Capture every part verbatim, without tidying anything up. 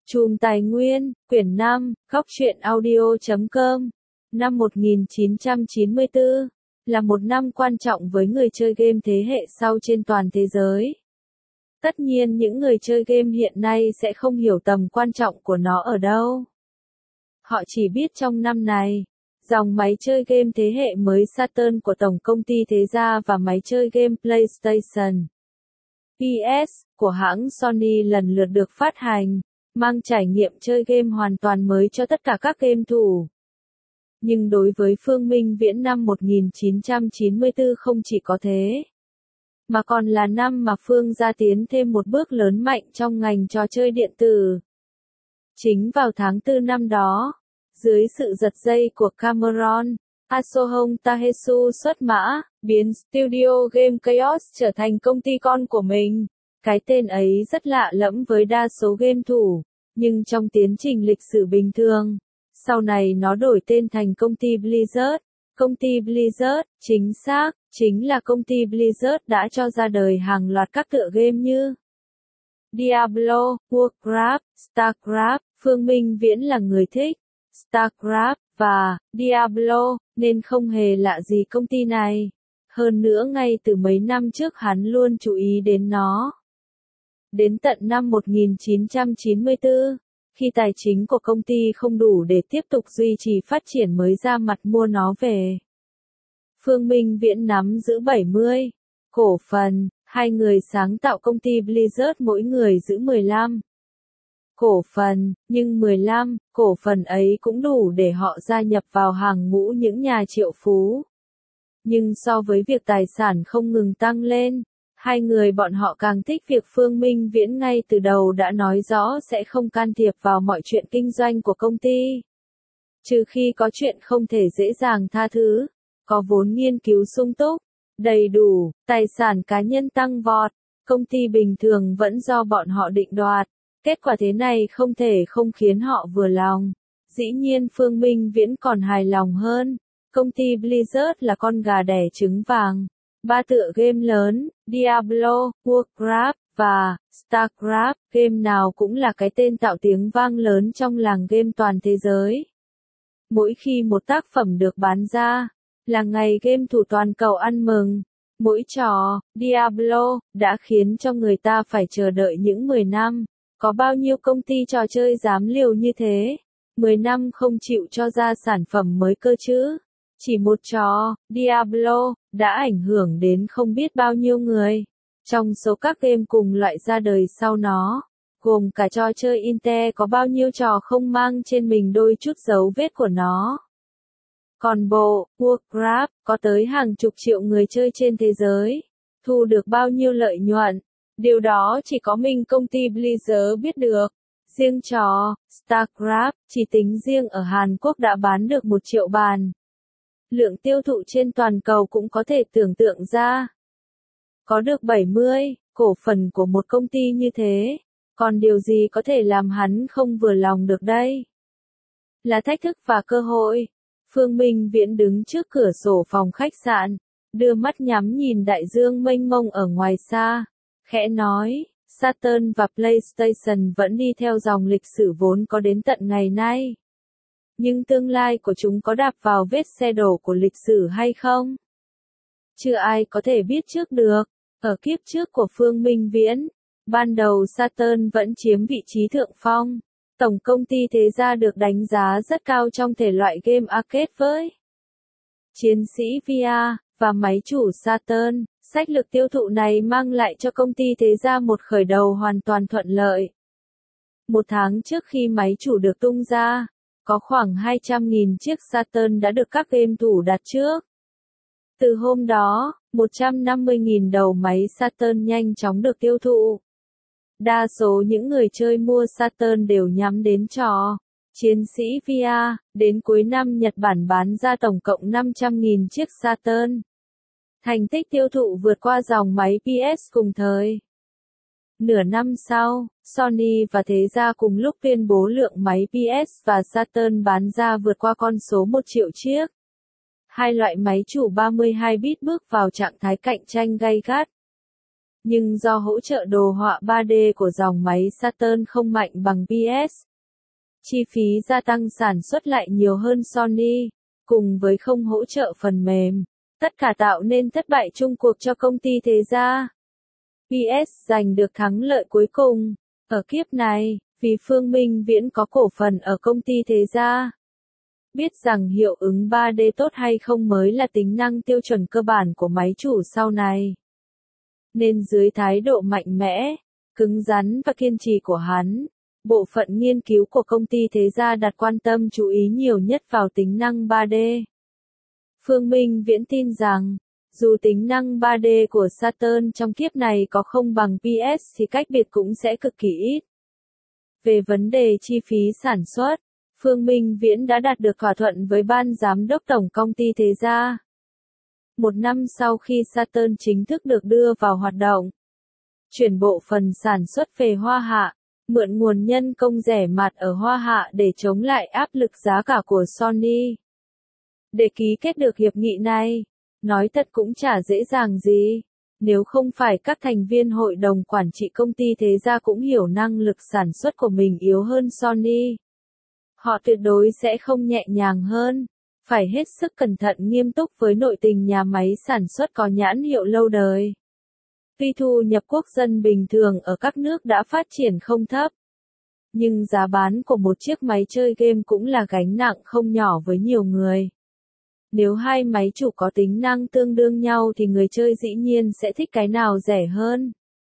Chùm Tài nguyên, quyển năm, góc truyện audio chấm com. Năm một nghìn chín trăm chín mươi tư là một năm quan trọng với người chơi game thế hệ sau trên toàn thế giới. Tất nhiên những người chơi game hiện nay sẽ không hiểu tầm quan trọng của nó ở đâu. Họ chỉ biết trong năm này, dòng máy chơi game thế hệ mới Saturn của tổng công ty Thế Gia và máy chơi game PlayStation pê ét của hãng Sony lần lượt được phát hành, mang trải nghiệm chơi game hoàn toàn mới cho tất cả các game thủ. Nhưng đối với Phương Minh Viễn năm một nghìn chín trăm chín mươi tư không chỉ có thế, mà còn là năm mà Phương gia tiến thêm một bước lớn mạnh trong ngành trò chơi điện tử. Chính vào tháng tư năm đó, dưới sự giật dây của Cameron, Asohong Tahesu xuất mã, biến Studio Game Chaos trở thành công ty con của mình. Cái tên ấy rất lạ lẫm với đa số game thủ, nhưng trong tiến trình lịch sử bình thường, sau này nó đổi tên thành công ty Blizzard. Công ty Blizzard, chính xác, chính là công ty Blizzard đã cho ra đời hàng loạt các tựa game như Diablo, Warcraft, Starcraft. Phương Minh Viễn là người thích Starcraft và Diablo, nên không hề lạ gì công ty này. Hơn nữa ngay từ mấy năm trước hắn luôn chú ý đến nó. Đến tận năm một nghìn chín trăm chín mươi tư, khi tài chính của công ty không đủ để tiếp tục duy trì phát triển mới ra mặt mua nó về. Phương Minh Viễn nắm giữ bảy mươi cổ phần, hai người sáng tạo công ty Blizzard mỗi người giữ mười lăm cổ phần, nhưng mười lăm cổ phần ấy cũng đủ để họ gia nhập vào hàng ngũ những nhà triệu phú. Nhưng so với việc tài sản không ngừng tăng lên, hai người bọn họ càng thích việc Phương Minh Viễn ngay từ đầu đã nói rõ sẽ không can thiệp vào mọi chuyện kinh doanh của công ty. Trừ khi có chuyện không thể dễ dàng tha thứ, có vốn nghiên cứu sung túc, đầy đủ, tài sản cá nhân tăng vọt, công ty bình thường vẫn do bọn họ định đoạt. Kết quả thế này không thể không khiến họ vừa lòng. Dĩ nhiên Phương Minh Viễn còn hài lòng hơn. Công ty Blizzard là con gà đẻ trứng vàng. Ba tựa game lớn, Diablo, Warcraft và Starcraft, game nào cũng là cái tên tạo tiếng vang lớn trong làng game toàn thế giới. Mỗi khi một tác phẩm được bán ra, là ngày game thủ toàn cầu ăn mừng. Mỗi trò, Diablo, đã khiến cho người ta phải chờ đợi những mười năm. Có bao nhiêu công ty trò chơi dám liều như thế? mười năm không chịu cho ra sản phẩm mới cơ chứ? Chỉ một trò, Diablo, đã ảnh hưởng đến không biết bao nhiêu người. Trong số các game cùng loại ra đời sau nó, gồm cả trò chơi Intel có bao nhiêu trò không mang trên mình đôi chút dấu vết của nó. Còn bộ, Warcraft, có tới hàng chục triệu người chơi trên thế giới. Thu được bao nhiêu lợi nhuận? Điều đó chỉ có mình công ty Blizzard biết được. Riêng trò Starcraft, chỉ tính riêng ở Hàn Quốc đã bán được một triệu bản. Lượng tiêu thụ trên toàn cầu cũng có thể tưởng tượng ra. Có được bảy mươi cổ phần của một công ty như thế, còn điều gì có thể làm hắn không vừa lòng được đây? Là thách thức và cơ hội. Phương Minh Viễn đứng trước cửa sổ phòng khách sạn, đưa mắt nhắm nhìn đại dương mênh mông ở ngoài xa, khẽ nói, Saturn và PlayStation vẫn đi theo dòng lịch sử vốn có đến tận ngày nay. Nhưng tương lai của chúng có đạp vào vết xe đổ của lịch sử hay không? Chưa ai có thể biết trước được. Ở kiếp trước của Phương Minh Viễn, ban đầu Saturn vẫn chiếm vị trí thượng phong. Tổng công ty Thế Gia được đánh giá rất cao trong thể loại game arcade với Chiến sĩ vê rờ và máy chủ Saturn. Sách lược tiêu thụ này mang lại cho công ty Thế Gia một khởi đầu hoàn toàn thuận lợi. Một tháng trước khi máy chủ được tung ra, có khoảng hai trăm nghìn chiếc Saturn đã được các game thủ đặt trước. Từ hôm đó, một trăm năm mươi nghìn đầu máy Saturn nhanh chóng được tiêu thụ. Đa số những người chơi mua Saturn đều nhắm đến trò Chiến sĩ vê rờ. Đến cuối năm Nhật Bản bán ra tổng cộng năm trăm nghìn chiếc Saturn. Thành tích tiêu thụ vượt qua dòng máy pê ét cùng thời. Nửa năm sau, Sony và Thế Gia cùng lúc tuyên bố lượng máy pê ét và Saturn bán ra vượt qua con số một triệu chiếc. Hai loại máy chủ ba mươi hai bit bước vào trạng thái cạnh tranh gay gắt. Nhưng do hỗ trợ đồ họa ba D của dòng máy Saturn không mạnh bằng pê ét, chi phí gia tăng sản xuất lại nhiều hơn Sony, cùng với không hỗ trợ phần mềm. Tất cả tạo nên thất bại chung cuộc cho công ty thế gia. pê ét giành được thắng lợi cuối cùng. Ở kiếp này, vì Phương Minh Viễn có cổ phần ở công ty thế gia. Biết rằng hiệu ứng ba D tốt hay không mới là tính năng tiêu chuẩn cơ bản của máy chủ sau này. Nên dưới thái độ mạnh mẽ, cứng rắn và kiên trì của hắn, bộ phận nghiên cứu của công ty thế gia đặt quan tâm chú ý nhiều nhất vào tính năng ba D. Phương Minh Viễn tin rằng, dù tính năng ba D của Saturn trong kiếp này có không bằng pê ét thì cách biệt cũng sẽ cực kỳ ít. Về vấn đề chi phí sản xuất, Phương Minh Viễn đã đạt được thỏa thuận với ban giám đốc tổng công ty thế gia. Một năm sau khi Saturn chính thức được đưa vào hoạt động, chuyển bộ phần sản xuất về Hoa Hạ, mượn nguồn nhân công rẻ mạt ở Hoa Hạ để chống lại áp lực giá cả của Sony. Để ký kết được hiệp nghị này, nói thật cũng chả dễ dàng gì. Nếu không phải các thành viên hội đồng quản trị công ty thế gia cũng hiểu năng lực sản xuất của mình yếu hơn Sony, họ tuyệt đối sẽ không nhẹ nhàng hơn. Phải hết sức cẩn thận nghiêm túc với nội tình nhà máy sản xuất có nhãn hiệu lâu đời. Tuy thu nhập quốc dân bình thường ở các nước đã phát triển không thấp, nhưng giá bán của một chiếc máy chơi game cũng là gánh nặng không nhỏ với nhiều người. Nếu hai máy chủ có tính năng tương đương nhau thì người chơi dĩ nhiên sẽ thích cái nào rẻ hơn.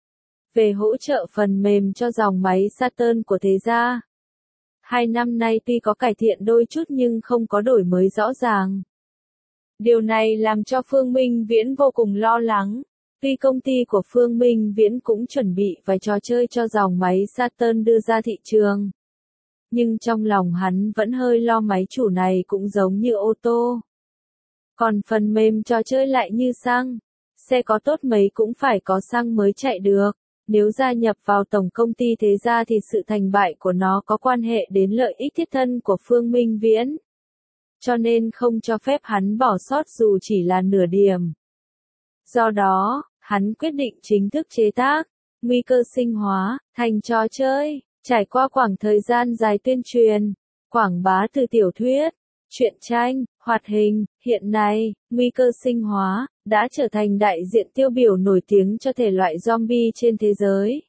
Về hỗ trợ phần mềm cho dòng máy Saturn của thế gia, hai năm nay tuy có cải thiện đôi chút nhưng không có đổi mới rõ ràng. Điều này làm cho Phương Minh Viễn vô cùng lo lắng. Tuy công ty của Phương Minh Viễn cũng chuẩn bị vài trò chơi cho dòng máy Saturn đưa ra thị trường, nhưng trong lòng hắn vẫn hơi lo máy chủ này cũng giống như ô tô. Còn phần mềm trò chơi lại như xăng, xe có tốt mấy cũng phải có xăng mới chạy được. Nếu gia nhập vào tổng công ty thế gia thì sự thành bại của nó có quan hệ đến lợi ích thiết thân của Phương Minh Viễn. Cho nên không cho phép hắn bỏ sót dù chỉ là nửa điểm. Do đó, hắn quyết định chính thức chế tác, nguy cơ sinh hóa, thành trò chơi. Trải qua khoảng thời gian dài tuyên truyền, quảng bá từ tiểu thuyết, truyện tranh, hoạt hình, hiện nay, nguy cơ sinh hóa đã trở thành đại diện tiêu biểu nổi tiếng cho thể loại zombie trên thế giới.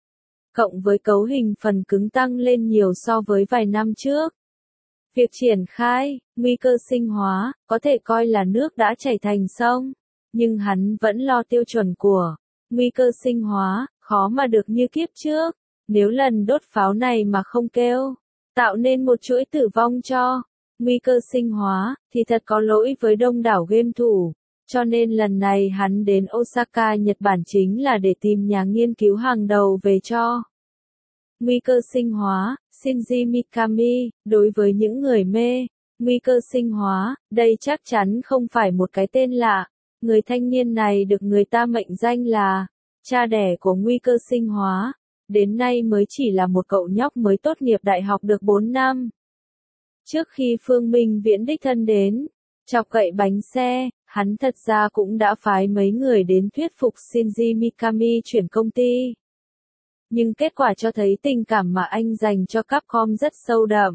Cộng với cấu hình phần cứng tăng lên nhiều so với vài năm trước, việc triển khai nguy cơ sinh hóa có thể coi là nước đã chảy thành sông, nhưng hắn vẫn lo tiêu chuẩn của nguy cơ sinh hóa khó mà được như kiếp trước. Nếu lần đốt pháo này mà không kêu, tạo nên một chuỗi tử vong cho nguy cơ sinh hóa, thì thật có lỗi với đông đảo game thủ. Cho nên lần này hắn đến Osaka, Nhật Bản chính là để tìm nhà nghiên cứu hàng đầu về cho nguy cơ sinh hóa, Shinji Mikami. Đối với những người mê nguy cơ sinh hóa, đây chắc chắn không phải một cái tên lạ. Người thanh niên này được người ta mệnh danh là cha đẻ của nguy cơ sinh hóa. Đến nay mới chỉ là một cậu nhóc mới tốt nghiệp đại học được bốn năm. Trước khi Phương Minh Viễn đích thân đến, chọc cậy bánh xe, hắn thật ra cũng đã phái mấy người đến thuyết phục Shinji Mikami chuyển công ty. Nhưng kết quả cho thấy tình cảm mà anh dành cho Capcom rất sâu đậm.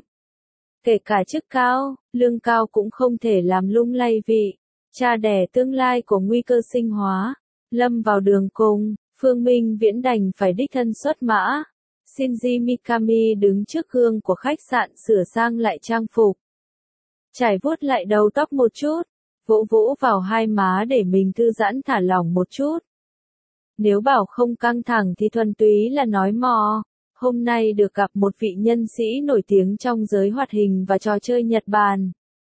Kể cả chức cao, lương cao cũng không thể làm lung lay vị cha đẻ tương lai của nguy cơ sinh hóa. Lâm vào đường cùng, Phương Minh Viễn đành phải đích thân xuất mã. Shinji Mikami đứng trước gương của khách sạn sửa sang lại trang phục, trải vuốt lại đầu tóc một chút, vỗ vỗ vào hai má để mình thư giãn thả lỏng một chút. Nếu bảo không căng thẳng thì thuần túy là nói mò. Hôm nay được gặp một vị nhân sĩ nổi tiếng trong giới hoạt hình và trò chơi Nhật Bản.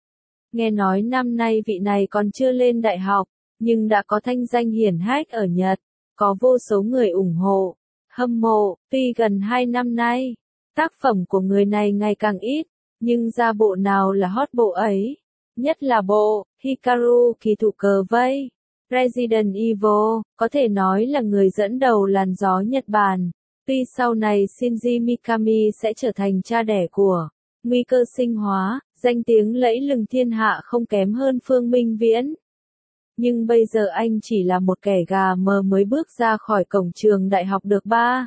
Nghe nói năm nay vị này còn chưa lên đại học, nhưng đã có thanh danh hiển hách ở Nhật, có vô số người ủng hộ, hâm mộ. Tuy gần hai năm nay, tác phẩm của người này ngày càng ít, nhưng ra bộ nào là hot bộ ấy. Nhất là bộ Hikaru kỳ thủ cờ vây, Resident Evil, có thể nói là người dẫn đầu làn gió Nhật Bản. Tuy sau này Shinji Mikami sẽ trở thành cha đẻ của nguy cơ sinh hóa, danh tiếng lẫy lừng thiên hạ không kém hơn Phương Minh Viễn. Nhưng bây giờ anh chỉ là một kẻ gà mờ mới bước ra khỏi cổng trường đại học được ba,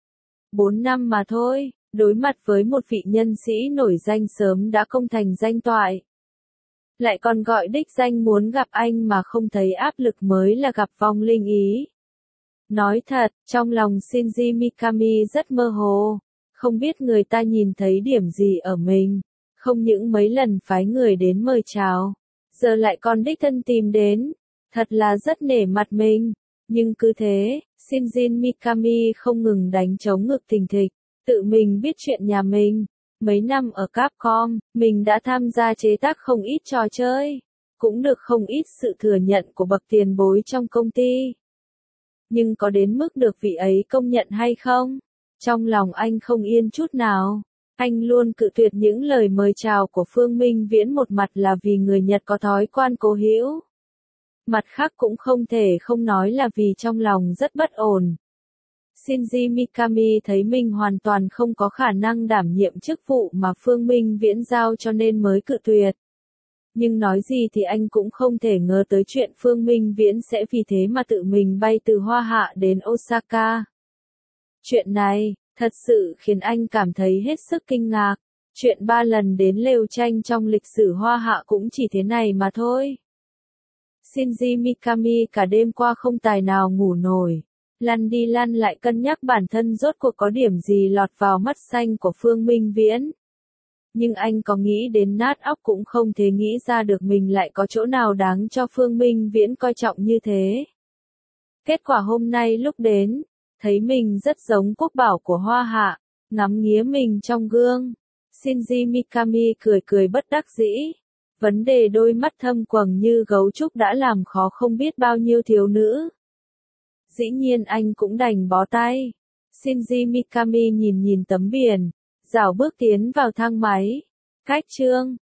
bốn năm mà thôi, đối mặt với một vị nhân sĩ nổi danh sớm đã công thành danh toại. Lại còn gọi đích danh muốn gặp anh mà không thấy áp lực mới là gặp vong linh ý. Nói thật, trong lòng Shinji Mikami rất mơ hồ, không biết người ta nhìn thấy điểm gì ở mình, không những mấy lần phái người đến mời chào, giờ lại còn đích thân tìm đến, thật là rất nể mặt mình, nhưng cứ thế, Shinji Mikami không ngừng đánh trống ngực thình thịch, tự mình biết chuyện nhà mình. Mấy năm ở Capcom, mình đã tham gia chế tác không ít trò chơi, cũng được không ít sự thừa nhận của bậc tiền bối trong công ty. Nhưng có đến mức được vị ấy công nhận hay không? Trong lòng anh không yên chút nào. Anh luôn cự tuyệt những lời mời chào của Phương Minh Viễn, một mặt là vì người Nhật có thói quen cố hữu. Mặt khác cũng không thể không nói là vì trong lòng rất bất ổn. Shinji Mikami thấy mình hoàn toàn không có khả năng đảm nhiệm chức vụ mà Phương Minh Viễn giao cho nên mới cự tuyệt. Nhưng nói gì thì anh cũng không thể ngờ tới chuyện Phương Minh Viễn sẽ vì thế mà tự mình bay từ Hoa Hạ đến Osaka. Chuyện này, thật sự khiến anh cảm thấy hết sức kinh ngạc. Chuyện ba lần đến lều tranh trong lịch sử Hoa Hạ cũng chỉ thế này mà thôi. Shinji Mikami cả đêm qua không tài nào ngủ nổi. Lăn đi lăn lại cân nhắc bản thân rốt cuộc có điểm gì lọt vào mắt xanh của Phương Minh Viễn. Nhưng anh có nghĩ đến nát óc cũng không thể nghĩ ra được mình lại có chỗ nào đáng cho Phương Minh Viễn coi trọng như thế. Kết quả hôm nay lúc đến, thấy mình rất giống quốc bảo của Hoa Hạ, ngắm nghía mình trong gương. Shinji Mikami cười cười bất đắc dĩ. Vấn đề đôi mắt thâm quầng như gấu trúc đã làm khó không biết bao nhiêu thiếu nữ. Dĩ nhiên anh cũng đành bó tay. Shinji Mikami nhìn nhìn tấm biển, rảo bước tiến vào thang máy. Cách chương